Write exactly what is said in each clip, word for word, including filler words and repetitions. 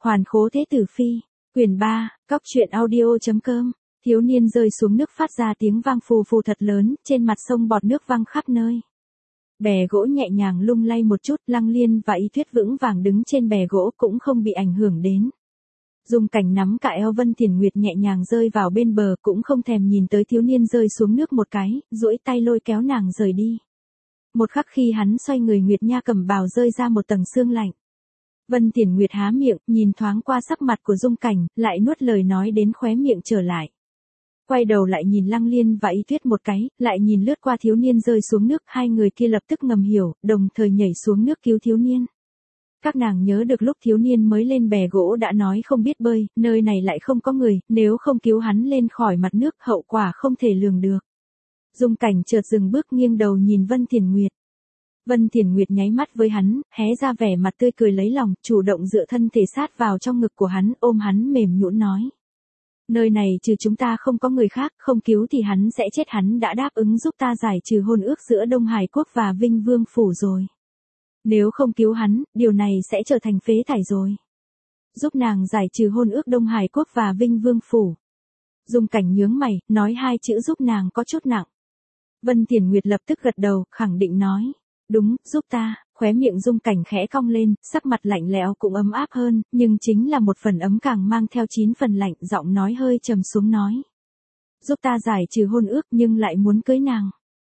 Hoàn khố thế tử phi, quyển ba, cóc truyện audio.com. Thiếu niên rơi xuống nước phát ra tiếng vang phù phù thật lớn, trên mặt sông bọt nước văng khắp nơi. Bè gỗ nhẹ nhàng lung lay một chút, Lăng Liên và Y Tuyết vững vàng đứng trên bè gỗ cũng không bị ảnh hưởng đến. Dung Cảnh nắm cả eo Vân Thiền Nguyệt nhẹ nhàng rơi vào bên bờ, cũng không thèm nhìn tới thiếu niên rơi xuống nước một cái, duỗi tay lôi kéo nàng rời đi. Một khắc khi hắn xoay người, Nguyệt Nha cầm bào rơi ra một tầng sương lạnh. Vân Thiền Nguyệt há miệng, nhìn thoáng qua sắc mặt của Dung Cảnh, lại nuốt lời nói đến khóe miệng trở lại. Quay đầu lại nhìn Lăng Liên và Y Tuyết một cái, lại nhìn lướt qua thiếu niên rơi xuống nước, hai người kia lập tức ngầm hiểu, đồng thời nhảy xuống nước cứu thiếu niên. Các nàng nhớ được lúc thiếu niên mới lên bè gỗ đã nói không biết bơi, nơi này lại không có người, nếu không cứu hắn lên khỏi mặt nước hậu quả không thể lường được. Dung Cảnh chợt dừng bước, nghiêng đầu nhìn Vân Thiền Nguyệt. Vân Thiền Nguyệt nháy mắt với hắn, hé ra vẻ mặt tươi cười lấy lòng, chủ động dựa thân thể sát vào trong ngực của hắn, ôm hắn mềm nhũn nói. Nơi này trừ chúng ta không có người khác, không cứu thì hắn sẽ chết, hắn đã đáp ứng giúp ta giải trừ hôn ước giữa Đông Hải Quốc và Vinh Vương Phủ rồi. Nếu không cứu hắn, điều này sẽ trở thành phế thải rồi. Giúp nàng giải trừ hôn ước Đông Hải Quốc và Vinh Vương Phủ. Dung Cảnh nhướng mày, nói hai chữ giúp nàng có chút nặng. Vân Thiền Nguyệt lập tức gật đầu, khẳng định nói. Đúng, giúp ta, khóe miệng Dung Cảnh khẽ cong lên, sắc mặt lạnh lẽo cũng ấm áp hơn, nhưng chính là một phần ấm càng mang theo chín phần lạnh, giọng nói hơi trầm xuống nói. Giúp ta giải trừ hôn ước nhưng lại muốn cưới nàng.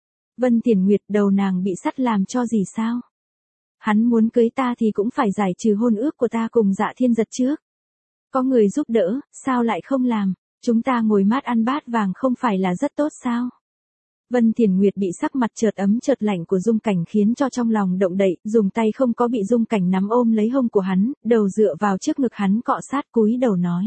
Vân Thiền Nguyệt, đầu nàng bị sắt làm cho gì sao? Hắn muốn cưới ta thì cũng phải giải trừ hôn ước của ta cùng Dạ Thiên Giật trước. Có người giúp đỡ, sao lại không làm? Chúng ta ngồi mát ăn bát vàng không phải là rất tốt sao? Vân Thiền Nguyệt bị sắc mặt chợt ấm chợt lạnh của Dung Cảnh khiến cho trong lòng động đậy, dùng tay không có bị Dung Cảnh nắm ôm lấy hông của hắn, đầu dựa vào trước ngực hắn cọ sát, cúi đầu nói.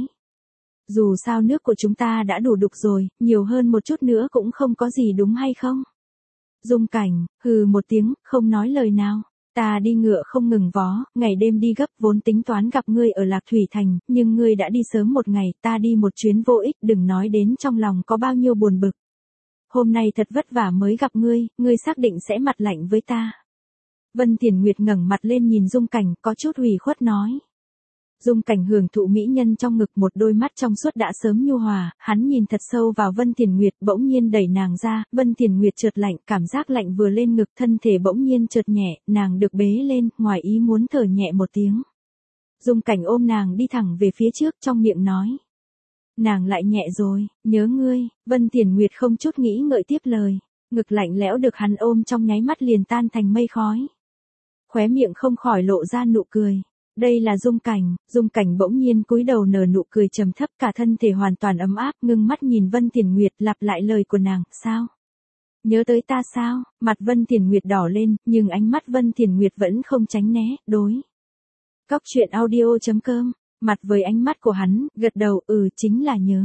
Dù sao nước của chúng ta đã đủ đục rồi, nhiều hơn một chút nữa cũng không có gì đúng hay không? Dung Cảnh, hừ một tiếng, không nói lời nào. Ta đi ngựa không ngừng vó, ngày đêm đi gấp, vốn tính toán gặp ngươi ở Lạc Thủy Thành, nhưng ngươi đã đi sớm một ngày, ta đi một chuyến vô ích, đừng nói đến trong lòng có bao nhiêu buồn bực. Hôm nay thật vất vả mới gặp ngươi, ngươi xác định sẽ mặt lạnh với ta. Vân Thiền Nguyệt ngẩng mặt lên nhìn Dung Cảnh, có chút ủy khuất nói. Dung Cảnh hưởng thụ mỹ nhân trong ngực, một đôi mắt trong suốt đã sớm nhu hòa, hắn nhìn thật sâu vào Vân Thiền Nguyệt, bỗng nhiên đẩy nàng ra, Vân Thiền Nguyệt chợt lạnh, cảm giác lạnh vừa lên ngực, thân thể bỗng nhiên chợt nhẹ, nàng được bế lên, ngoài ý muốn thở nhẹ một tiếng. Dung Cảnh ôm nàng đi thẳng về phía trước, trong miệng nói. Nàng lại nhẹ rồi, nhớ ngươi. Vân Thiền Nguyệt không chút nghĩ ngợi tiếp lời, ngực lạnh lẽo được hắn ôm trong nháy mắt liền tan thành mây khói. Khóe miệng không khỏi lộ ra nụ cười. Đây là Dung Cảnh. Dung Cảnh bỗng nhiên cúi đầu nở nụ cười trầm thấp, cả thân thể hoàn toàn ấm áp, ngưng mắt nhìn Vân Thiền Nguyệt, lặp lại lời của nàng. Sao? Nhớ tới ta sao? Mặt Vân Thiền Nguyệt đỏ lên, nhưng ánh mắt Vân Thiền Nguyệt vẫn không tránh né, đối. Cóc truyện audio.com. Mặt với ánh mắt của hắn, gật đầu, ừ chính là nhớ.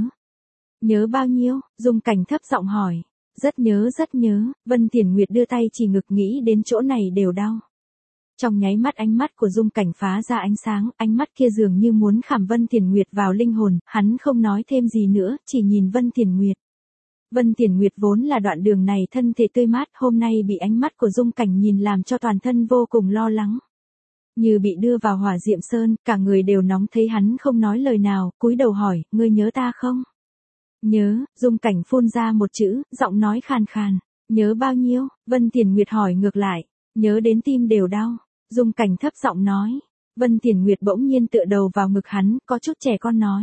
Nhớ bao nhiêu? Dung Cảnh thấp giọng hỏi. Rất nhớ rất nhớ. Vân Thiền Nguyệt đưa tay chỉ ngực, nghĩ đến chỗ này đều đau. Trong nháy mắt ánh mắt của Dung Cảnh phá ra ánh sáng, ánh mắt kia dường như muốn khảm Vân Thiền Nguyệt vào linh hồn, hắn không nói thêm gì nữa, chỉ nhìn Vân Thiền Nguyệt. Vân Thiền Nguyệt vốn là đoạn đường này thân thể tươi mát, hôm nay bị ánh mắt của Dung Cảnh nhìn làm cho toàn thân vô cùng lo lắng. Như bị đưa vào hỏa diệm sơn, cả người đều nóng, thấy hắn không nói lời nào, cúi đầu hỏi, ngươi nhớ ta không? Nhớ. Dung Cảnh phun ra một chữ, giọng nói khàn khàn. Nhớ bao nhiêu? Vân Thiền Nguyệt hỏi ngược lại. Nhớ đến tim đều đau. Dung Cảnh thấp giọng nói. Vân Thiền Nguyệt bỗng nhiên tựa đầu vào ngực hắn, có chút trẻ con nói.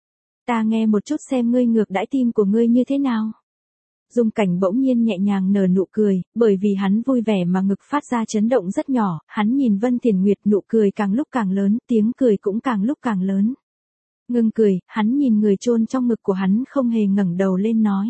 Ta nghe một chút xem ngươi ngược đãi tim của ngươi như thế nào. Dung Cảnh bỗng nhiên nhẹ nhàng nở nụ cười, bởi vì hắn vui vẻ mà ngực phát ra chấn động rất nhỏ, hắn nhìn Vân Thiền Nguyệt, nụ cười càng lúc càng lớn, tiếng cười cũng càng lúc càng lớn. Ngừng cười, hắn nhìn người chôn trong ngực của hắn không hề ngẩng đầu lên nói.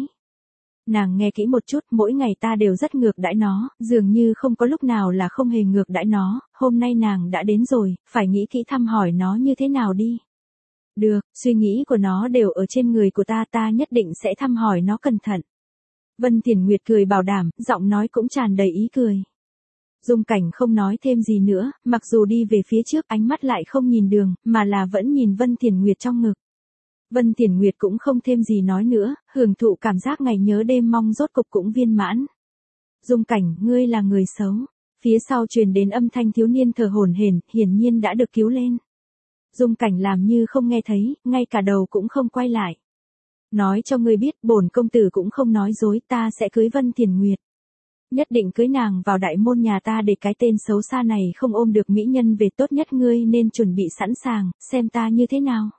Nàng nghe kỹ một chút, mỗi ngày ta đều rất ngược đãi nó, dường như không có lúc nào là không hề ngược đãi nó, hôm nay nàng đã đến rồi, phải nghĩ kỹ thăm hỏi nó như thế nào đi. Được, suy nghĩ của nó đều ở trên người của ta, ta nhất định sẽ thăm hỏi nó cẩn thận. Vân Thiền Nguyệt cười bảo đảm, giọng nói cũng tràn đầy ý cười. Dung Cảnh không nói thêm gì nữa, mặc dù đi về phía trước, ánh mắt lại không nhìn đường, mà là vẫn nhìn Vân Thiền Nguyệt trong ngực. Vân Thiền Nguyệt cũng không thêm gì nói nữa, hưởng thụ cảm giác ngày nhớ đêm mong rốt cục cũng viên mãn. Dung Cảnh, ngươi là người xấu. Phía sau truyền đến âm thanh thiếu niên thở hổn hển, hiển nhiên đã được cứu lên. Dung Cảnh làm như không nghe thấy, ngay cả đầu cũng không quay lại. Nói cho ngươi biết, bổn công tử cũng không nói dối, ta sẽ cưới Vân Thiền Nguyệt. Nhất định cưới nàng vào đại môn nhà ta, để cái tên xấu xa này không ôm được mỹ nhân về, tốt nhất ngươi nên chuẩn bị sẵn sàng, xem ta như thế nào.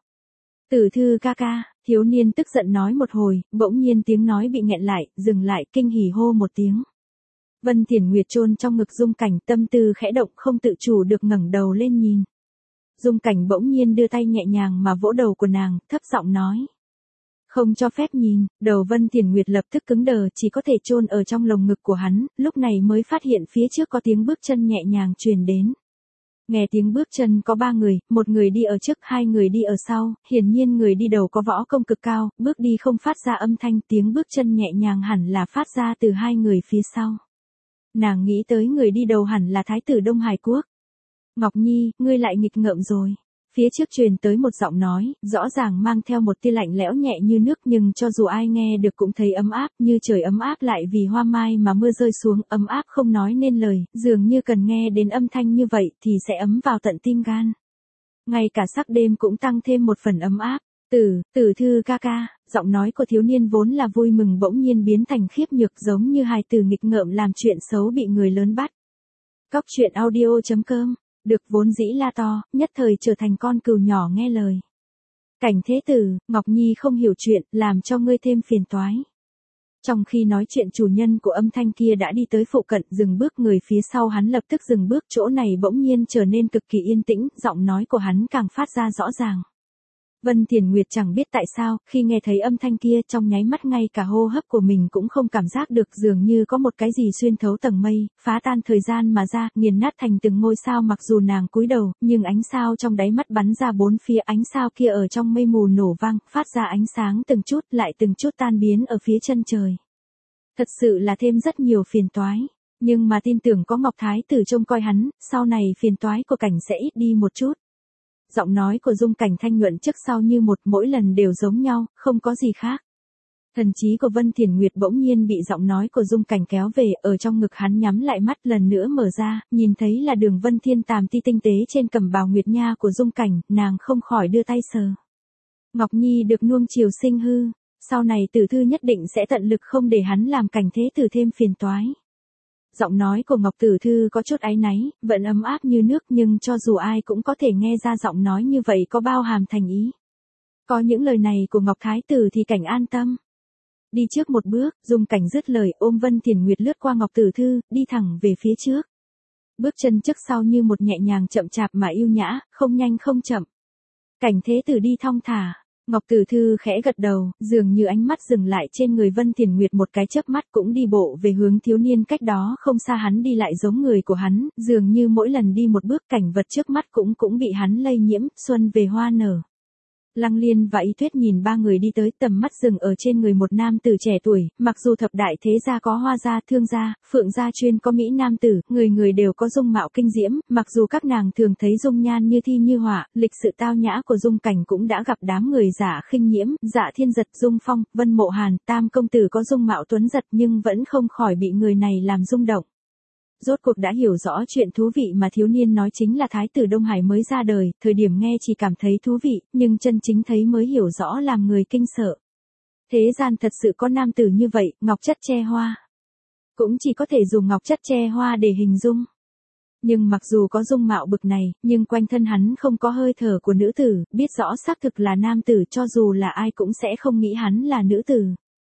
Tử Thư ca ca, thiếu niên tức giận nói một hồi, bỗng nhiên tiếng nói bị nghẹn lại, dừng lại, kinh hỉ hô một tiếng. Vân Thiền Nguyệt chôn trong ngực Dung Cảnh, tâm tư khẽ động, không tự chủ được ngẩng đầu lên nhìn. Dung Cảnh bỗng nhiên đưa tay nhẹ nhàng mà vỗ đầu của nàng, thấp giọng nói. Không cho phép nhìn. Đầu Vân Thiền Nguyệt lập tức cứng đờ, chỉ có thể chôn ở trong lồng ngực của hắn, lúc này mới phát hiện phía trước có tiếng bước chân nhẹ nhàng truyền đến. Nghe tiếng bước chân có ba người, một người đi ở trước, hai người đi ở sau, hiển nhiên người đi đầu có võ công cực cao, bước đi không phát ra âm thanh, tiếng bước chân nhẹ nhàng hẳn là phát ra từ hai người phía sau. Nàng nghĩ tới người đi đầu hẳn là Thái tử Đông Hải Quốc. Ngọc Nhi, ngươi lại nghịch ngợm rồi. Phía trước truyền tới một giọng nói, rõ ràng mang theo một tia lạnh lẽo nhẹ như nước, nhưng cho dù ai nghe được cũng thấy ấm áp, như trời ấm áp lại vì hoa mai mà mưa rơi xuống, ấm áp không nói nên lời, dường như cần nghe đến âm thanh như vậy thì sẽ ấm vào tận tim gan. Ngay cả sắc đêm cũng tăng thêm một phần ấm áp. Tử, Tử Thư ca ca, giọng nói của thiếu niên vốn là vui mừng bỗng nhiên biến thành khiếp nhược, giống như hài tử nghịch ngợm làm chuyện xấu bị người lớn bắt. Cóc truyện audio chấm com, được vốn dĩ la to, nhất thời trở thành con cừu nhỏ nghe lời. Cảnh thế tử, Ngọc Nhi không hiểu chuyện, làm cho ngươi thêm phiền toái. Trong khi nói chuyện, chủ nhân của âm thanh kia đã đi tới phụ cận, dừng bước, người phía sau hắn lập tức dừng bước, chỗ này bỗng nhiên trở nên cực kỳ yên tĩnh, giọng nói của hắn càng phát ra rõ ràng. Vân Thiền Nguyệt chẳng biết tại sao, khi nghe thấy âm thanh kia, trong nháy mắt ngay cả hô hấp của mình cũng không cảm giác được, dường như có một cái gì xuyên thấu tầng mây, phá tan thời gian mà ra, nghiền nát thành từng ngôi sao. Mặc dù nàng cúi đầu, nhưng ánh sao trong đáy mắt bắn ra bốn phía, ánh sao kia ở trong mây mù nổ vang, phát ra ánh sáng từng chút, lại từng chút tan biến ở phía chân trời. Thật sự là thêm rất nhiều phiền toái, nhưng mà tin tưởng có Ngọc Thái tử trông coi hắn, sau này phiền toái của cảnh sẽ ít đi một chút. Giọng nói của Dung Cảnh thanh nhuận trước sau như một, mỗi lần đều giống nhau, không có gì khác. Thần trí của Vân Thiền Nguyệt bỗng nhiên bị giọng nói của Dung Cảnh kéo về, ở trong ngực hắn nhắm lại mắt, lần nữa mở ra, nhìn thấy là đường vân thiên tàm ti tinh tế trên cẩm bào nguyệt nha của Dung Cảnh, nàng không khỏi đưa tay sờ. Ngọc Nhi được nuông chiều sinh hư, sau này Tử Thư nhất định sẽ tận lực không để hắn làm Cảnh thế tử thêm phiền toái. Giọng nói của Ngọc Tử Thư có chút áy náy, vẫn ấm áp như nước, nhưng cho dù ai cũng có thể nghe ra giọng nói như vậy có bao hàm thành ý. Có những lời này của Ngọc Thái tử thì Cảnh an tâm. Đi trước một bước, Dung Cảnh dứt lời, ôm Vân Thiền Nguyệt lướt qua Ngọc Tử Thư, đi thẳng về phía trước. Bước chân trước sau như một, nhẹ nhàng chậm chạp mà yêu nhã, không nhanh không chậm. Cảnh thế tử đi thong thả. Ngọc Tử Thư khẽ gật đầu, dường như ánh mắt dừng lại trên người Vân Thiền Nguyệt một cái chớp mắt, cũng đi bộ về hướng thiếu niên cách đó không xa. Hắn đi lại giống người của hắn, dường như mỗi lần đi một bước, cảnh vật trước mắt cũng cũng bị hắn lây nhiễm, xuân về hoa nở. Lăng Liên và Y Tuyết nhìn ba người đi tới, tầm mắt dừng ở trên người một nam tử trẻ tuổi, mặc dù thập đại thế gia có Hoa gia, Thương gia, Phượng gia chuyên có mỹ nam tử, người người đều có dung mạo kinh diễm, mặc dù các nàng thường thấy dung nhan như thi như họa, lịch sự tao nhã của Dung Cảnh cũng đã gặp đám người Dạ Khinh Nhiễm, Dạ Thiên Giật, Dung Phong, Vân Mộ Hàn, tam công tử có dung mạo tuấn giật, nhưng vẫn không khỏi bị người này làm rung động. Rốt cuộc đã hiểu rõ chuyện thú vị mà thiếu niên nói chính là Thái tử Đông Hải mới ra đời, thời điểm nghe chỉ cảm thấy thú vị, nhưng chân chính thấy mới hiểu rõ làm người kinh sợ. Thế gian thật sự có nam tử như vậy, ngọc chất che hoa. Cũng chỉ có thể dùng ngọc chất che hoa để hình dung. Nhưng mặc dù có dung mạo bực này, nhưng quanh thân hắn không có hơi thở của nữ tử, biết rõ xác thực là nam tử, cho dù là ai cũng sẽ không nghĩ hắn là nữ tử.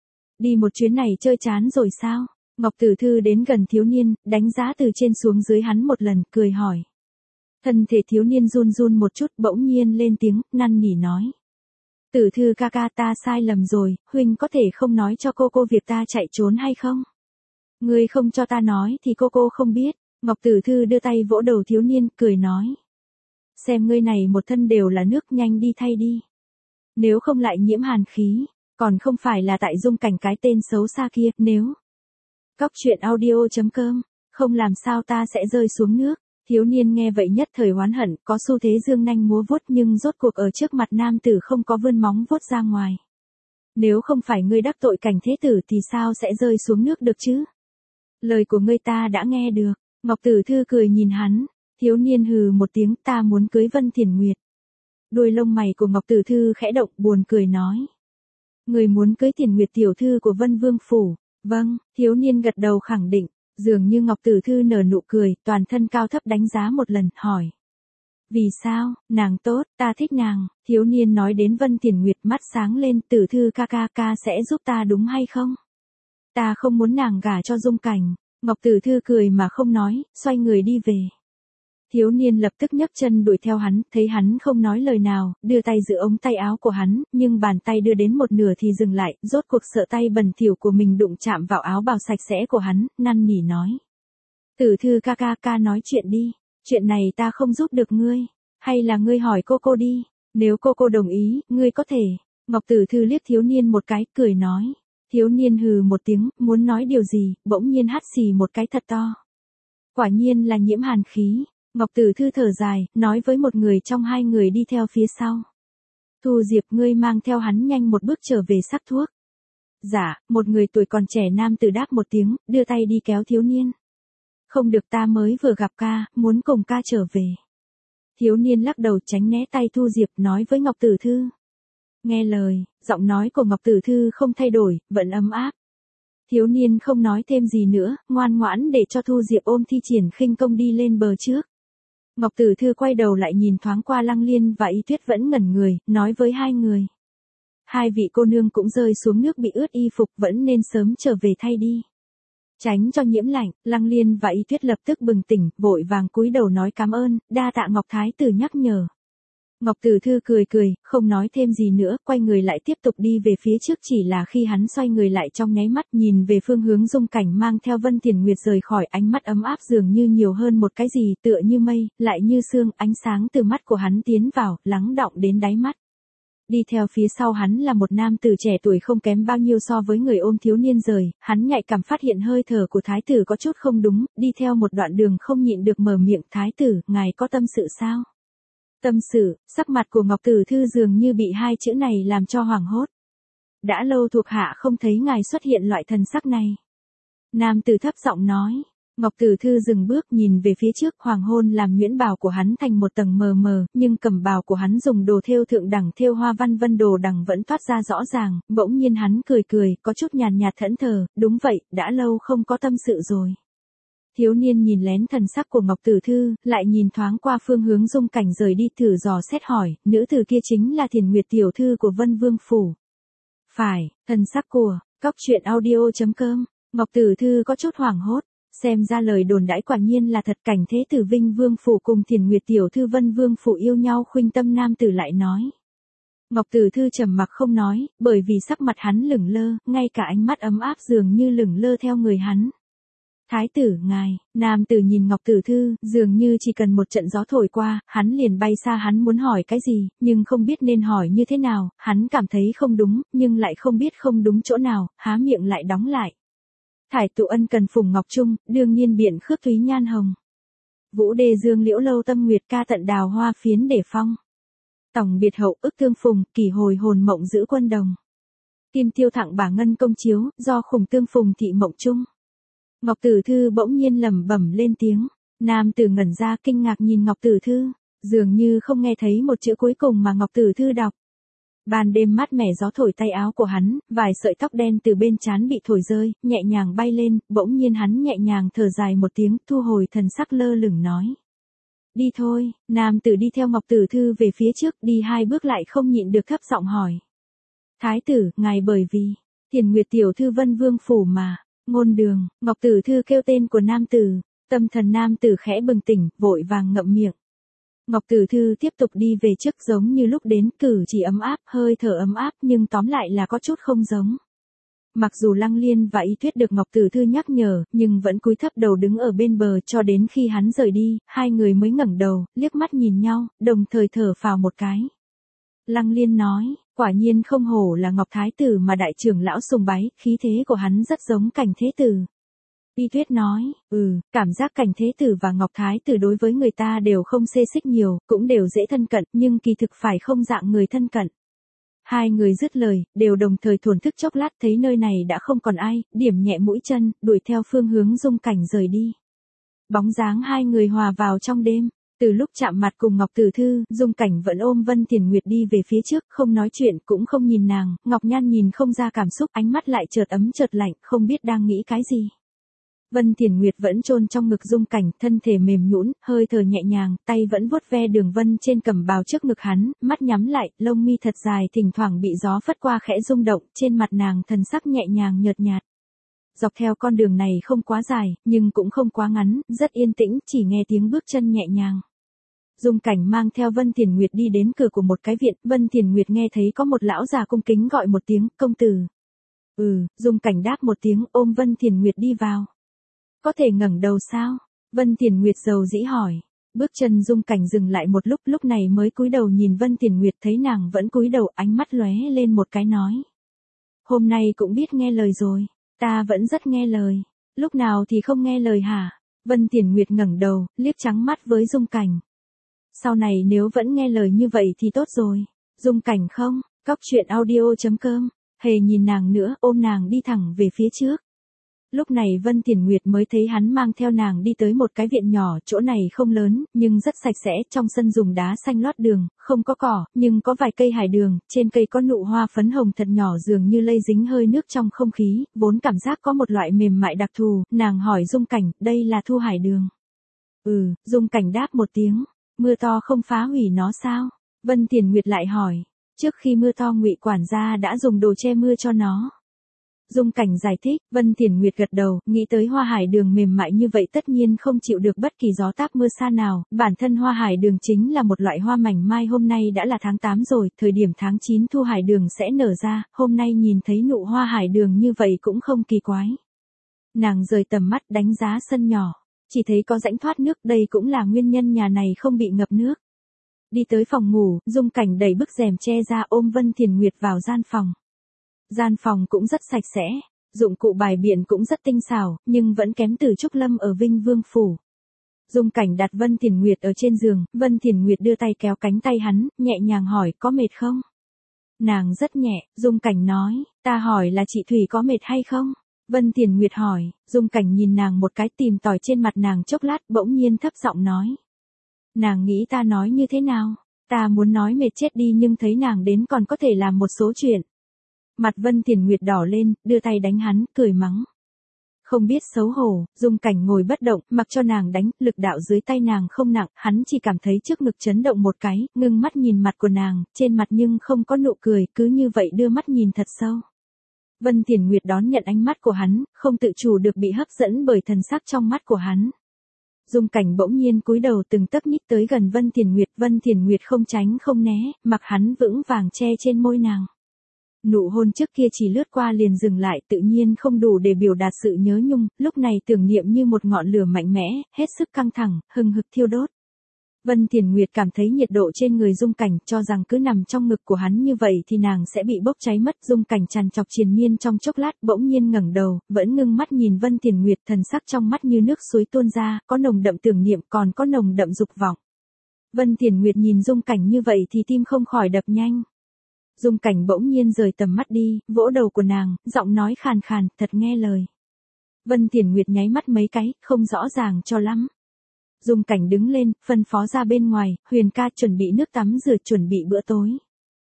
Đi một chuyến này chơi chán rồi sao? Ngọc Tử Thư đến gần thiếu niên, đánh giá từ trên xuống dưới hắn một lần, cười hỏi. Thân thể thiếu niên run run một chút, bỗng nhiên lên tiếng, năn nỉ nói. Tử Thư ca ca, ta sai lầm rồi, huynh có thể không nói cho cô cô việc ta chạy trốn hay không? Ngươi không cho ta nói thì cô cô không biết. Ngọc Tử Thư đưa tay vỗ đầu thiếu niên, cười nói. Xem ngươi này một thân đều là nước, nhanh đi thay đi. Nếu không lại nhiễm hàn khí, còn không phải là tại Dung Cảnh cái tên xấu xa kia, nếu... Cóc truyện audio chấm com, không làm sao ta sẽ rơi xuống nước. Thiếu niên nghe vậy nhất thời oán hận, có xu thế dương nanh múa vuốt, nhưng rốt cuộc ở trước mặt nam tử không có vươn móng vuốt ra ngoài. Nếu không phải ngươi đắc tội Cảnh thế tử thì sao sẽ rơi xuống nước được chứ? Lời của ngươi ta đã nghe được. Ngọc Tử Thư cười nhìn hắn, thiếu niên hừ một tiếng, ta muốn cưới Vân Thiền Nguyệt. Đuôi lông mày của Ngọc Tử Thư khẽ động, buồn cười nói. Người muốn cưới Tiền Nguyệt tiểu thư của Vân Vương phủ. Vâng, thiếu niên gật đầu khẳng định. Dường như Ngọc Tử Thư nở nụ cười, toàn thân cao thấp đánh giá một lần, hỏi. Vì sao, nàng tốt, ta thích nàng. Thiếu niên nói đến Vân Tiền Nguyệt, mắt sáng lên. Tử Thư ca ca ca sẽ giúp ta đúng hay không? Ta không muốn nàng gả cho Dung Cảnh. Ngọc Tử Thư cười mà không nói, xoay người đi về. Thiếu niên lập tức nhấc chân đuổi theo hắn, thấy hắn không nói lời nào, đưa tay giữ ống tay áo của hắn, nhưng bàn tay đưa đến một nửa thì dừng lại, rốt cuộc sợ tay bẩn thỉu của mình đụng chạm vào áo bào sạch sẽ của hắn, năn nỉ nói. Tử Thư ca ca ca nói chuyện đi, chuyện này ta không giúp được ngươi, hay là ngươi hỏi cô cô đi, nếu cô cô đồng ý, ngươi có thể. Ngọc Tử Thư liếc thiếu niên một cái, cười nói. Thiếu niên hừ một tiếng, muốn nói điều gì, bỗng nhiên hắt xì một cái thật to. Quả nhiên là nhiễm hàn khí. Ngọc Tử Thư thở dài, nói với một người trong hai người đi theo phía sau. Thu Diệp, ngươi mang theo hắn nhanh một bước trở về sắc thuốc. Dạ, một người tuổi còn trẻ nam tử đáp một tiếng, đưa tay đi kéo thiếu niên. Không được, ta mới vừa gặp ca, muốn cùng ca trở về. Thiếu niên lắc đầu tránh né tay Thu Diệp, nói với Ngọc Tử Thư. Nghe lời, giọng nói của Ngọc Tử Thư không thay đổi, vẫn ấm áp. Thiếu niên không nói thêm gì nữa, ngoan ngoãn để cho Thu Diệp ôm thi triển khinh công đi lên bờ trước. Ngọc Tử Thư quay đầu lại nhìn thoáng qua Lăng Liên và Y Tuyết vẫn ngẩn người, nói với hai người. Hai vị cô nương cũng rơi xuống nước bị ướt y phục, vẫn nên sớm trở về thay đi. Tránh cho nhiễm lạnh, Lăng Liên và Y Tuyết lập tức bừng tỉnh, vội vàng cúi đầu nói cảm ơn, đa tạ Ngọc Thái tử nhắc nhở. Ngọc Tử Thư cười cười, không nói thêm gì nữa, quay người lại tiếp tục đi về phía trước, chỉ là khi hắn xoay người lại trong nháy mắt nhìn về phương hướng Dung Cảnh mang theo Vân Tiền Nguyệt rời khỏi, ánh mắt ấm áp dường như nhiều hơn một cái gì, tựa như mây, lại như sương, ánh sáng từ mắt của hắn tiến vào, lắng đọng đến đáy mắt. Đi theo phía sau hắn là một nam tử trẻ tuổi không kém bao nhiêu so với người ôm thiếu niên rời, hắn nhạy cảm phát hiện hơi thở của thái tử có chút không đúng, đi theo một đoạn đường không nhịn được mở miệng, thái tử, ngài có tâm sự sao? Tâm sự, sắc mặt của Ngọc Tử Thư dường như bị hai chữ này làm cho hoảng hốt. Đã lâu thuộc hạ không thấy ngài xuất hiện loại thần sắc này. Nam tử thấp giọng nói. Ngọc Tử Thư dừng bước nhìn về phía trước, hoàng hôn làm nhuyễn bào của hắn thành một tầng mờ mờ, nhưng cẩm bào của hắn dùng đồ thêu thượng đẳng thêu hoa văn vân đồ đằng vẫn toát ra rõ ràng, bỗng nhiên hắn cười cười, có chút nhàn nhạt thẫn thờ, đúng vậy, đã lâu không có tâm sự rồi. Thiếu niên nhìn lén thần sắc của Ngọc Tử Thư, lại nhìn thoáng qua phương hướng Dung Cảnh rời đi, thử dò xét hỏi, nữ tử kia chính là Thiền Nguyệt tiểu thư của Vân Vương phủ. Phải, thần sắc của, cóc truyện audio chấm com, Ngọc Tử Thư có chút hoảng hốt, xem ra lời đồn đãi quả nhiên là thật. Cảnh thế tử Vinh Vương phủ cùng Thiền Nguyệt tiểu thư Vân Vương phủ yêu nhau khuynh tâm, nam tử lại nói. Ngọc Tử Thư trầm mặc không nói, bởi vì sắc mặt hắn lửng lơ, ngay cả ánh mắt ấm áp dường như lửng lơ theo người hắn. Thái tử, ngài, nam tử nhìn Ngọc Tử Thư, dường như chỉ cần một trận gió thổi qua, hắn liền bay xa, hắn muốn hỏi cái gì, nhưng không biết nên hỏi như thế nào, hắn cảm thấy không đúng, nhưng lại không biết không đúng chỗ nào, há miệng lại đóng lại. Thải tụ ân cần phùng ngọc trung, đương nhiên biện khước thúy nhan hồng. Vũ đề dương liễu lâu tâm nguyệt ca tận đào hoa phiến để phong. Tổng biệt hậu ức thương phùng, kỳ hồi hồn mộng giữ quân đồng. Kim tiêu thẳng bả ngân công chiếu, do khủng tương phùng thị mộng trung. Ngọc Tử Thư bỗng nhiên lẩm bẩm lên tiếng, nam tử ngẩn ra kinh ngạc nhìn Ngọc Tử Thư, dường như không nghe thấy một chữ cuối cùng mà Ngọc Tử Thư đọc. Ban đêm mát mẻ gió thổi tay áo của hắn, vài sợi tóc đen từ bên trán bị thổi rơi, nhẹ nhàng bay lên, bỗng nhiên hắn nhẹ nhàng thở dài một tiếng, thu hồi thần sắc lơ lửng nói. Đi thôi, nam tử đi theo Ngọc Tử Thư về phía trước, đi hai bước lại không nhịn được thấp giọng hỏi. Thái tử, ngài bởi vì, Thiền Nguyệt tiểu thư Vân Vương phủ mà. Ngôn đường, Ngọc Tử Thư kêu tên của nam tử, tâm thần nam tử khẽ bừng tỉnh, vội vàng ngậm miệng. Ngọc Tử Thư tiếp tục đi về trước, giống như lúc đến, cử chỉ ấm áp, hơi thở ấm áp, nhưng tóm lại là có chút không giống. Mặc dù Lăng Liên và Y Tuyết được Ngọc Tử Thư nhắc nhở, nhưng vẫn cúi thấp đầu đứng ở bên bờ, cho đến khi hắn rời đi, hai người mới ngẩng đầu, liếc mắt nhìn nhau, đồng thời thở phào một cái. Lăng Liên nói, quả nhiên không hổ là Ngọc Thái tử mà đại trưởng lão sùng bái, khí thế của hắn rất giống Cảnh thế tử. Y Tuyết nói, ừ, cảm giác Cảnh thế tử và Ngọc Thái tử đối với người ta đều không xê xích nhiều, cũng đều dễ thân cận, nhưng kỳ thực phải không dạng người thân cận. Hai người dứt lời, đều đồng thời thổn thức chốc lát, thấy nơi này đã không còn ai, điểm nhẹ mũi chân, đuổi theo phương hướng Dung Cảnh rời đi. Bóng dáng hai người hòa vào trong đêm. Từ lúc chạm mặt cùng Ngọc Tử Thư, Dung Cảnh vẫn ôm Vân Thiền Nguyệt đi về phía trước, không nói chuyện cũng không nhìn nàng, Ngọc Nhan nhìn không ra cảm xúc, ánh mắt lại chợt ấm chợt lạnh, không biết đang nghĩ cái gì. Vân Thiền Nguyệt vẫn chôn trong ngực Dung Cảnh, thân thể mềm nhũn, hơi thở nhẹ nhàng, tay vẫn vuốt ve đường vân trên cẩm bào trước ngực hắn, mắt nhắm lại, lông mi thật dài thỉnh thoảng bị gió phất qua khẽ rung động, trên mặt nàng thần sắc nhẹ nhàng nhợt nhạt. Dọc theo con đường này không quá dài, nhưng cũng không quá ngắn, rất yên tĩnh, chỉ nghe tiếng bước chân nhẹ nhàng. Dung Cảnh mang theo Vân Thiền Nguyệt đi đến cửa của một cái viện, Vân Thiền Nguyệt nghe thấy có một lão già cung kính gọi một tiếng, công tử. Ừ, Dung Cảnh đáp một tiếng, ôm Vân Thiền Nguyệt đi vào. Có thể ngẩng đầu sao? Vân Thiền Nguyệt dầu dĩ hỏi. Bước chân Dung Cảnh dừng lại một lúc, lúc này mới cúi đầu nhìn Vân Thiền Nguyệt, thấy nàng vẫn cúi đầu, ánh mắt lóe lên một cái nói. Hôm nay cũng biết nghe lời rồi, ta vẫn rất nghe lời. Lúc nào thì không nghe lời hả? Vân Thiền Nguyệt ngẩng đầu, liếc trắng mắt với Dung Cảnh. Sau này nếu vẫn nghe lời như vậy thì tốt rồi. Dung Cảnh không, cóc truyện audio chấm com, hề nhìn nàng nữa, ôm nàng đi thẳng về phía trước. Lúc này Vân Thiền Nguyệt mới thấy hắn mang theo nàng đi tới một cái viện nhỏ, chỗ này không lớn, nhưng rất sạch sẽ, trong sân dùng đá xanh lót đường, không có cỏ, nhưng có vài cây hải đường, trên cây có nụ hoa phấn hồng thật nhỏ dường như lây dính hơi nước trong không khí, vốn cảm giác có một loại mềm mại đặc thù, nàng hỏi Dung Cảnh, đây là thu hải đường. Ừ, Dung Cảnh đáp một tiếng, mưa to không phá hủy nó sao? Vân Thiền Nguyệt lại hỏi, trước khi mưa to Ngụy quản gia đã dùng đồ che mưa cho nó. Dung Cảnh giải thích, Vân Thiền Nguyệt gật đầu, nghĩ tới hoa hải đường mềm mại như vậy tất nhiên không chịu được bất kỳ gió táp mưa sa nào, bản thân hoa hải đường chính là một loại hoa mảnh mai, hôm nay đã là tháng tám rồi, thời điểm tháng chín thu hải đường sẽ nở ra, hôm nay nhìn thấy nụ hoa hải đường như vậy cũng không kỳ quái. Nàng rời tầm mắt đánh giá sân nhỏ, chỉ thấy có rãnh thoát nước, đây cũng là nguyên nhân nhà này không bị ngập nước. Đi tới phòng ngủ, Dung Cảnh đẩy bức rèm che ra ôm Vân Thiền Nguyệt vào gian phòng. Gian phòng cũng rất sạch sẽ, dụng cụ bài biện cũng rất tinh xảo, nhưng vẫn kém từ Trúc Lâm ở Vinh Vương Phủ. Dung Cảnh đặt Vân Thiền Nguyệt ở trên giường, Vân Thiền Nguyệt đưa tay kéo cánh tay hắn, nhẹ nhàng hỏi, có mệt không? Nàng rất nhẹ, Dung Cảnh nói, ta hỏi là chị Thủy có mệt hay không? Vân Thiền Nguyệt hỏi, Dung Cảnh nhìn nàng một cái, tìm tòi trên mặt nàng chốc lát, bỗng nhiên thấp giọng nói. Nàng nghĩ ta nói như thế nào? Ta muốn nói mệt chết đi nhưng thấy nàng đến còn có thể làm một số chuyện. Mặt Vân Thiền Nguyệt đỏ lên, đưa tay đánh hắn, cười mắng. Không biết xấu hổ, Dung Cảnh ngồi bất động, mặc cho nàng đánh, lực đạo dưới tay nàng không nặng, hắn chỉ cảm thấy trước ngực chấn động một cái, ngưng mắt nhìn mặt của nàng, trên mặt nhưng không có nụ cười, cứ như vậy đưa mắt nhìn thật sâu. Vân Thiền Nguyệt đón nhận ánh mắt của hắn, không tự chủ được bị hấp dẫn bởi thần sắc trong mắt của hắn. Dung Cảnh bỗng nhiên cúi đầu từng tấc nhích tới gần Vân Thiền Nguyệt, Vân Thiền Nguyệt không tránh không né, mặc hắn vững vàng che trên môi nàng. Nụ hôn trước kia chỉ lướt qua liền dừng lại, tự nhiên không đủ để biểu đạt sự nhớ nhung, lúc này tưởng niệm như một ngọn lửa mạnh mẽ, hết sức căng thẳng, hừng hực thiêu đốt. Vân Thiền Nguyệt cảm thấy nhiệt độ trên người Dung Cảnh, cho rằng cứ nằm trong ngực của hắn như vậy thì nàng sẽ bị bốc cháy mất. Dung Cảnh trằn trọc triền miên trong chốc lát, bỗng nhiên ngẩng đầu, vẫn ngưng mắt nhìn Vân Thiền Nguyệt, thần sắc trong mắt như nước suối tuôn ra, có nồng đậm tưởng niệm, còn có nồng đậm dục vọng. Vân Thiền Nguyệt nhìn Dung Cảnh như vậy thì tim không khỏi đập nhanh. Dung Cảnh bỗng nhiên rời tầm mắt đi, vỗ đầu của nàng, giọng nói khàn khàn, thật nghe lời. Vân Thiền Nguyệt nháy mắt mấy cái, không rõ ràng cho lắm. Dung Cảnh đứng lên, phân phó ra bên ngoài, Huyền ca chuẩn bị nước tắm rửa, chuẩn bị bữa tối.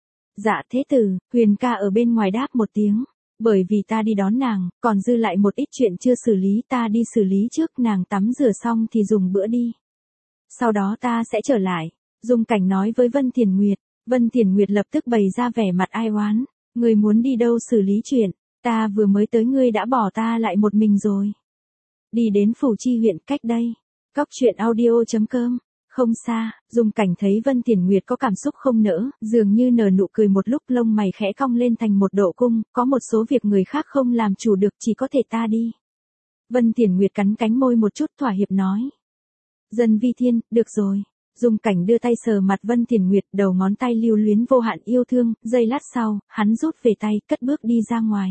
Dạ thế tử, Huyền ca ở bên ngoài đáp một tiếng, bởi vì ta đi đón nàng, còn dư lại một ít chuyện chưa xử lý, ta đi xử lý trước, nàng tắm rửa xong thì dùng bữa đi. Sau đó ta sẽ trở lại, Dung Cảnh nói với Vân Thiền Nguyệt. Vân Thiền Nguyệt lập tức bày ra vẻ mặt ai oán, ngươi muốn đi đâu xử lý chuyện, ta vừa mới tới ngươi đã bỏ ta lại một mình rồi. Đi đến Phủ Chi huyện cách đây, cóc truyện audio chấm com, không xa, Dung Cảnh thấy Vân Thiền Nguyệt có cảm xúc không nỡ, dường như nở nụ cười một lúc, lông mày khẽ cong lên thành một độ cung, có một số việc người khác không làm chủ được, chỉ có thể ta đi. Vân Thiền Nguyệt cắn cánh môi một chút thỏa hiệp nói. Dân vi thiên, được rồi. Dung Cảnh đưa tay sờ mặt Vân Thiền Nguyệt, đầu ngón tay lưu luyến vô hạn yêu thương, giây lát sau, hắn rút về tay, cất bước đi ra ngoài.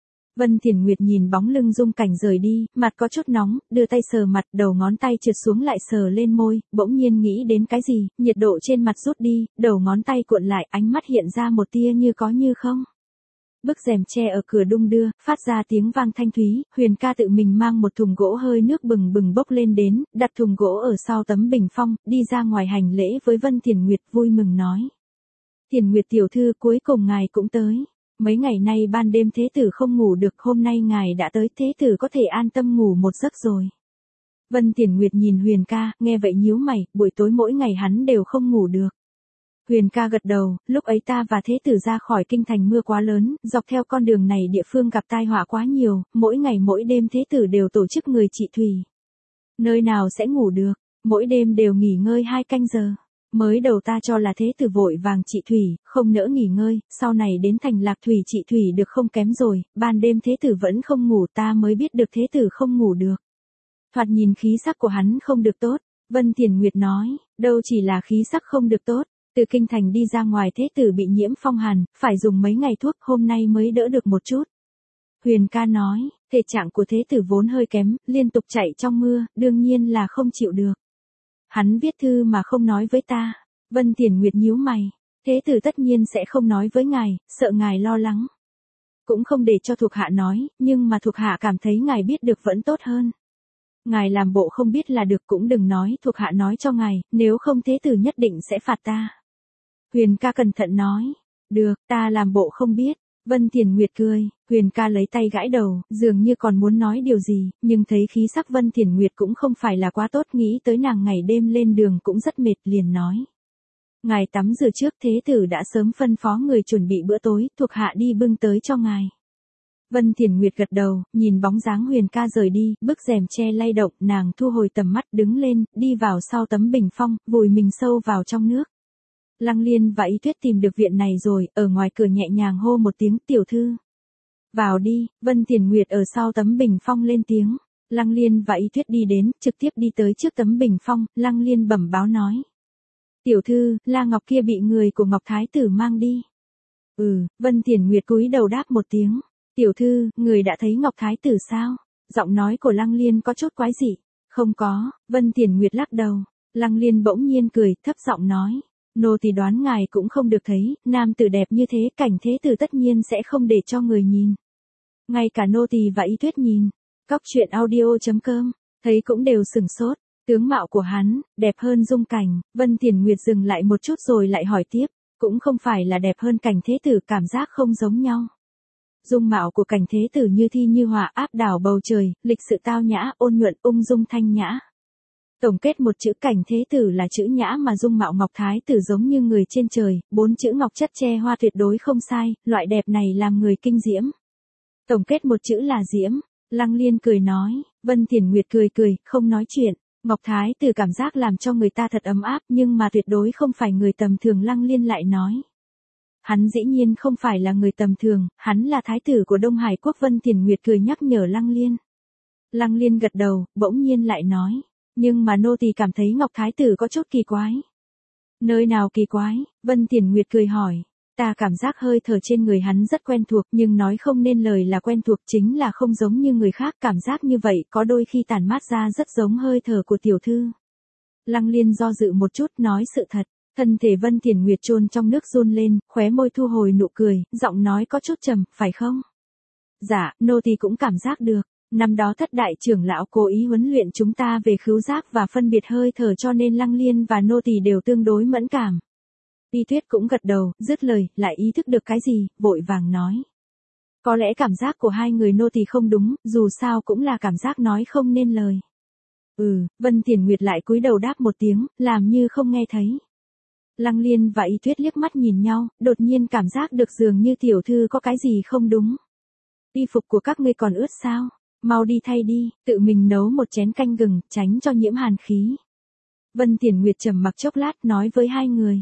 Vân Thiền Nguyệt nhìn bóng lưng Dung Cảnh rời đi, mặt có chút nóng, đưa tay sờ mặt, đầu ngón tay trượt xuống lại sờ lên môi, bỗng nhiên nghĩ đến cái gì, nhiệt độ trên mặt rút đi, đầu ngón tay cuộn lại, ánh mắt hiện ra một tia như có như không. Bức rèm tre ở cửa đung đưa, phát ra tiếng vang thanh thúy, Huyền ca tự mình mang một thùng gỗ hơi nước bừng bừng bốc lên đến, đặt thùng gỗ ở sau tấm bình phong, đi ra ngoài hành lễ với Vân Thiền Nguyệt vui mừng nói. Thiền Nguyệt tiểu thư, cuối cùng ngài cũng tới. Mấy ngày nay ban đêm thế tử không ngủ được, hôm nay ngài đã tới, thế tử có thể an tâm ngủ một giấc rồi. Vân Thiền Nguyệt nhìn Huyền ca, nghe vậy nhíu mày, buổi tối mỗi ngày hắn đều không ngủ được. Huyền ca gật đầu, lúc ấy ta và thế tử ra khỏi kinh thành mưa quá lớn, dọc theo con đường này địa phương gặp tai họa quá nhiều, mỗi ngày mỗi đêm thế tử đều tổ chức người trị thủy. Nơi nào sẽ ngủ được, mỗi đêm đều nghỉ ngơi hai canh giờ. Mới đầu ta cho là thế tử vội vàng trị thủy, không nỡ nghỉ ngơi, sau này đến thành Lạc Thủy trị thủy được không kém rồi, ban đêm thế tử vẫn không ngủ, ta mới biết được thế tử không ngủ được. Thoạt nhìn khí sắc của hắn không được tốt, Vân Thiền Nguyệt nói, đâu chỉ là khí sắc không được tốt, từ kinh thành đi ra ngoài thế tử bị nhiễm phong hàn, phải dùng mấy ngày thuốc, hôm nay mới đỡ được một chút. Huyền ca nói, thể trạng của thế tử vốn hơi kém, liên tục chạy trong mưa, đương nhiên là không chịu được. Hắn viết thư mà không nói với ta. Vân Thiền Nguyệt nhíu mày, thế tử tất nhiên sẽ không nói với ngài, sợ ngài lo lắng. Cũng không để cho thuộc hạ nói, nhưng mà thuộc hạ cảm thấy ngài biết được vẫn tốt hơn. Ngài làm bộ không biết là được, cũng đừng nói, thuộc hạ nói cho ngài, nếu không thế tử nhất định sẽ phạt ta. Huyền ca cẩn thận nói, được, ta làm bộ không biết. Vân Thiền Nguyệt cười, Huyền ca lấy tay gãi đầu, dường như còn muốn nói điều gì, nhưng thấy khí sắc Vân Thiền Nguyệt cũng không phải là quá tốt, nghĩ tới nàng ngày đêm lên đường cũng rất mệt, liền nói. Ngài tắm rửa trước, thế tử đã sớm phân phó người chuẩn bị bữa tối, thuộc hạ đi bưng tới cho ngài. Vân Thiền Nguyệt gật đầu, nhìn bóng dáng Huyền ca rời đi, bức rèm che lay động, nàng thu hồi tầm mắt, đứng lên, đi vào sau tấm bình phong, vùi mình sâu vào trong nước. Lăng Liên và Y Tuyết tìm được viện này rồi, ở ngoài cửa nhẹ nhàng hô một tiếng, tiểu thư. Vào đi, Vân Thiền Nguyệt ở sau tấm bình phong lên tiếng. Lăng Liên và Y Tuyết đi đến, trực tiếp đi tới trước tấm bình phong, Lăng Liên bẩm báo nói. Tiểu thư, La Ngọc kia bị người của Ngọc Thái tử mang đi. Ừ, Vân Thiền Nguyệt cúi đầu đáp một tiếng. Tiểu thư, người đã thấy Ngọc Thái tử sao? Giọng nói của Lăng Liên có chút quái dị. Không có, Vân Thiền Nguyệt lắc đầu. Lăng Liên bỗng nhiên cười, thấp giọng nói. Nô tỳ đoán ngài cũng không được thấy, nam tử đẹp như thế, cảnh thế tử tất nhiên sẽ không để cho người nhìn. Ngay cả nô tỳ và Y Tuyết nhìn. Cóc truyện audio chấm com, thấy cũng đều sừng sốt. Tướng mạo của hắn, đẹp hơn dung cảnh. Vân Thiền Nguyệt dừng lại một chút rồi lại hỏi tiếp. Cũng không phải là đẹp hơn cảnh thế tử, cảm giác không giống nhau. Dung mạo của cảnh thế tử như thi như họa, áp đảo bầu trời, lịch sự tao nhã, ôn nhuận, ung dung thanh nhã. Tổng kết một chữ cảnh thế tử là chữ nhã, mà dung mạo Ngọc Thái tử giống như người trên trời, bốn chữ ngọc chất che hoa tuyệt đối không sai, loại đẹp này làm người kinh diễm. Tổng kết một chữ là diễm. Lăng Liên cười nói, Vân Thiền Nguyệt cười cười, không nói chuyện. Ngọc Thái tử cảm giác làm cho người ta thật ấm áp, nhưng mà tuyệt đối không phải người tầm thường. Lăng Liên lại nói. Hắn dĩ nhiên không phải là người tầm thường, hắn là thái tử của Đông Hải quốc. Vân Thiền Nguyệt cười nhắc nhở Lăng Liên. Lăng Liên gật đầu, bỗng nhiên lại nói. Nhưng mà nô tỳ cảm thấy Ngọc Thái tử có chút kỳ quái. Nơi nào kỳ quái? Vân Thiền Nguyệt cười hỏi. Ta cảm giác hơi thở trên người hắn rất quen thuộc, nhưng nói không nên lời là quen thuộc, chính là không giống như người khác. Cảm giác như vậy có đôi khi tản mát ra rất giống hơi thở của tiểu thư. Lăng Liên do dự một chút, nói sự thật. Thân thể Vân Thiền Nguyệt chôn trong nước run lên, khóe môi thu hồi nụ cười, giọng nói có chút trầm, phải không? Dạ, nô tỳ cũng cảm giác được. Năm đó thất đại trưởng lão cố ý huấn luyện chúng ta về khứu giác và phân biệt hơi thở, cho nên Lăng Liên và nô tỳ đều tương đối mẫn cảm. Y Tuyết cũng gật đầu, dứt lời, lại ý thức được cái gì, vội vàng nói. Có lẽ cảm giác của hai người nô tỳ không đúng, dù sao cũng là cảm giác nói không nên lời. Ừ, Vân Thiền Nguyệt lại cúi đầu đáp một tiếng, làm như không nghe thấy. Lăng Liên và Y Tuyết liếc mắt nhìn nhau, đột nhiên cảm giác được dường như tiểu thư có cái gì không đúng. Y phục của các ngươi còn ướt sao? Mau đi thay đi, tự mình nấu một chén canh gừng, tránh cho nhiễm hàn khí. Vân Thiền Nguyệt trầm mặc chốc lát, nói với hai người.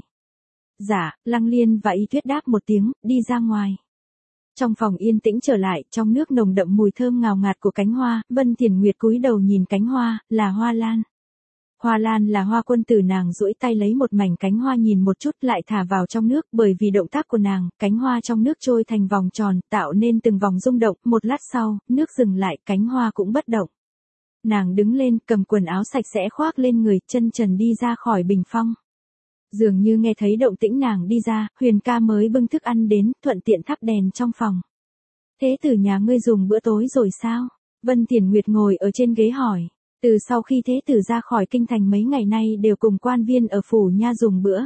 Dạ, Lăng Liên và Y Tuyết đáp một tiếng, đi ra ngoài. Trong phòng yên tĩnh trở lại, trong nước nồng đậm mùi thơm ngào ngạt của cánh hoa, Vân Thiền Nguyệt cúi đầu nhìn cánh hoa, là hoa lan. Hoa lan là hoa quân tử, nàng duỗi tay lấy một mảnh cánh hoa nhìn một chút lại thả vào trong nước, bởi vì động tác của nàng, cánh hoa trong nước trôi thành vòng tròn, tạo nên từng vòng rung động, một lát sau, nước dừng lại, cánh hoa cũng bất động. Nàng đứng lên, cầm quần áo sạch sẽ khoác lên người, chân trần đi ra khỏi bình phong. Dường như nghe thấy động tĩnh nàng đi ra, Huyền ca mới bưng thức ăn đến, thuận tiện thắp đèn trong phòng. Thế tử nhà ngươi dùng bữa tối rồi sao? Vân Thiển Nguyệt ngồi ở trên ghế hỏi. Từ sau khi thế tử ra khỏi kinh thành mấy ngày nay đều cùng quan viên ở phủ nha dùng bữa.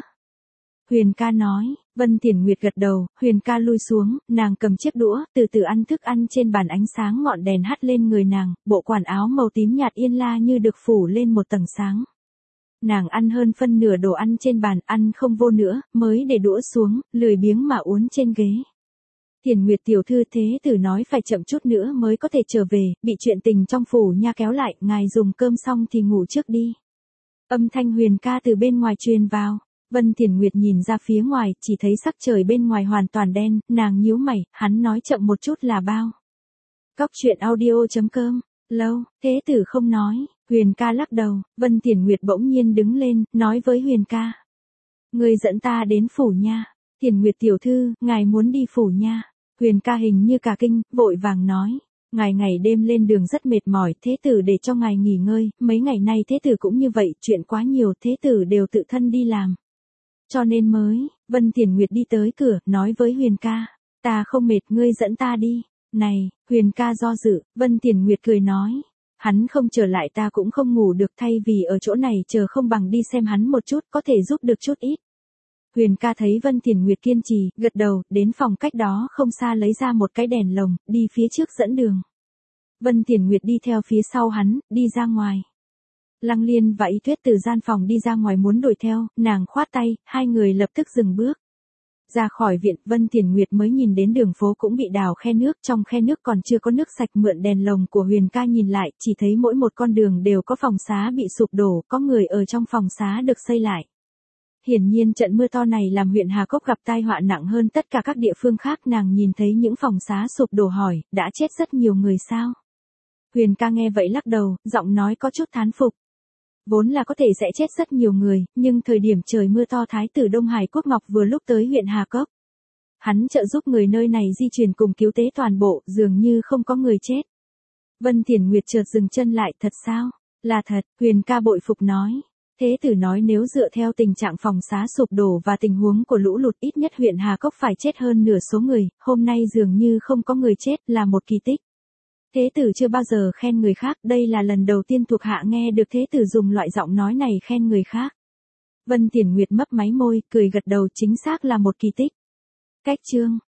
Huyền ca nói, Vân Thiển Nguyệt gật đầu, Huyền ca lui xuống, nàng cầm chiếc đũa, từ từ ăn thức ăn trên bàn, ánh sáng ngọn đèn hắt lên người nàng, bộ quần áo màu tím nhạt yên la như được phủ lên một tầng sáng. Nàng ăn hơn phân nửa đồ ăn trên bàn, ăn không vô nữa, mới để đũa xuống, lười biếng mà uốn trên ghế. Thiển Nguyệt tiểu thư, thế tử nói phải chậm chút nữa mới có thể trở về, bị chuyện tình trong phủ nha kéo lại, ngài dùng cơm xong thì ngủ trước đi. Âm thanh Huyền ca từ bên ngoài truyền vào. Vân Thiển Nguyệt nhìn ra phía ngoài, chỉ thấy sắc trời bên ngoài hoàn toàn đen, nàng nhíu mày, hắn nói chậm một chút là bao. Cóc truyện audio chấm com, lâu, thế tử không nói, Huyền ca lắc đầu, Vân Thiển Nguyệt bỗng nhiên đứng lên, nói với Huyền ca. Người dẫn ta đến phủ nha. Thiển Nguyệt tiểu thư, ngài muốn đi phủ nha. Huyền ca hình như cả kinh, vội vàng nói. Ngài ngày đêm lên đường rất mệt mỏi, thế tử để cho ngài nghỉ ngơi, mấy ngày nay thế tử cũng như vậy, chuyện quá nhiều, thế tử đều tự thân đi làm. Cho nên mới, Vân Thiển Nguyệt đi tới cửa, nói với Huyền ca, ta không mệt, ngươi dẫn ta đi. Này, Huyền ca do dự, Vân Thiển Nguyệt cười nói, hắn không trở lại ta cũng không ngủ được, thay vì ở chỗ này chờ không bằng đi xem hắn một chút, có thể giúp được chút ít. Huyền ca thấy Vân Thiển Nguyệt kiên trì, gật đầu, đến phòng cách đó không xa lấy ra một cái đèn lồng, đi phía trước dẫn đường. Vân Thiển Nguyệt đi theo phía sau hắn, đi ra ngoài. Lăng Liên và Y Tuyết từ gian phòng đi ra ngoài muốn đuổi theo, nàng khoát tay, hai người lập tức dừng bước. Ra khỏi viện, Vân Thiển Nguyệt mới nhìn đến đường phố cũng bị đào khe nước, trong khe nước còn chưa có nước sạch, mượn đèn lồng của Huyền ca nhìn lại, chỉ thấy mỗi một con đường đều có phòng xá bị sụp đổ, có người ở trong phòng xá được xây lại. Hiển nhiên trận mưa to này làm huyện Hà Cốc gặp tai họa nặng hơn tất cả các địa phương khác, nàng nhìn thấy những phòng xá sụp đổ hỏi, đã chết rất nhiều người sao? Huyền ca nghe vậy lắc đầu, giọng nói có chút thán phục. Vốn là có thể sẽ chết rất nhiều người, nhưng thời điểm trời mưa to Thái tử Đông Hải Quốc Ngọc vừa lúc tới huyện Hà Cốc. Hắn trợ giúp người nơi này di chuyển cùng cứu tế toàn bộ, dường như không có người chết. Vân Thiển Nguyệt chợt dừng chân lại, thật sao? Là thật, Huyền ca bội phục nói. Thế tử nói nếu dựa theo tình trạng phòng xá sụp đổ và tình huống của lũ lụt, ít nhất huyện Hà Cốc phải chết hơn nửa số người, hôm nay dường như không có người chết, là một kỳ tích. Thế tử chưa bao giờ khen người khác, đây là lần đầu tiên thuộc hạ nghe được thế tử dùng loại giọng nói này khen người khác. Vân Thiển Nguyệt mấp máy môi, cười gật đầu, chính xác là một kỳ tích. Cách chương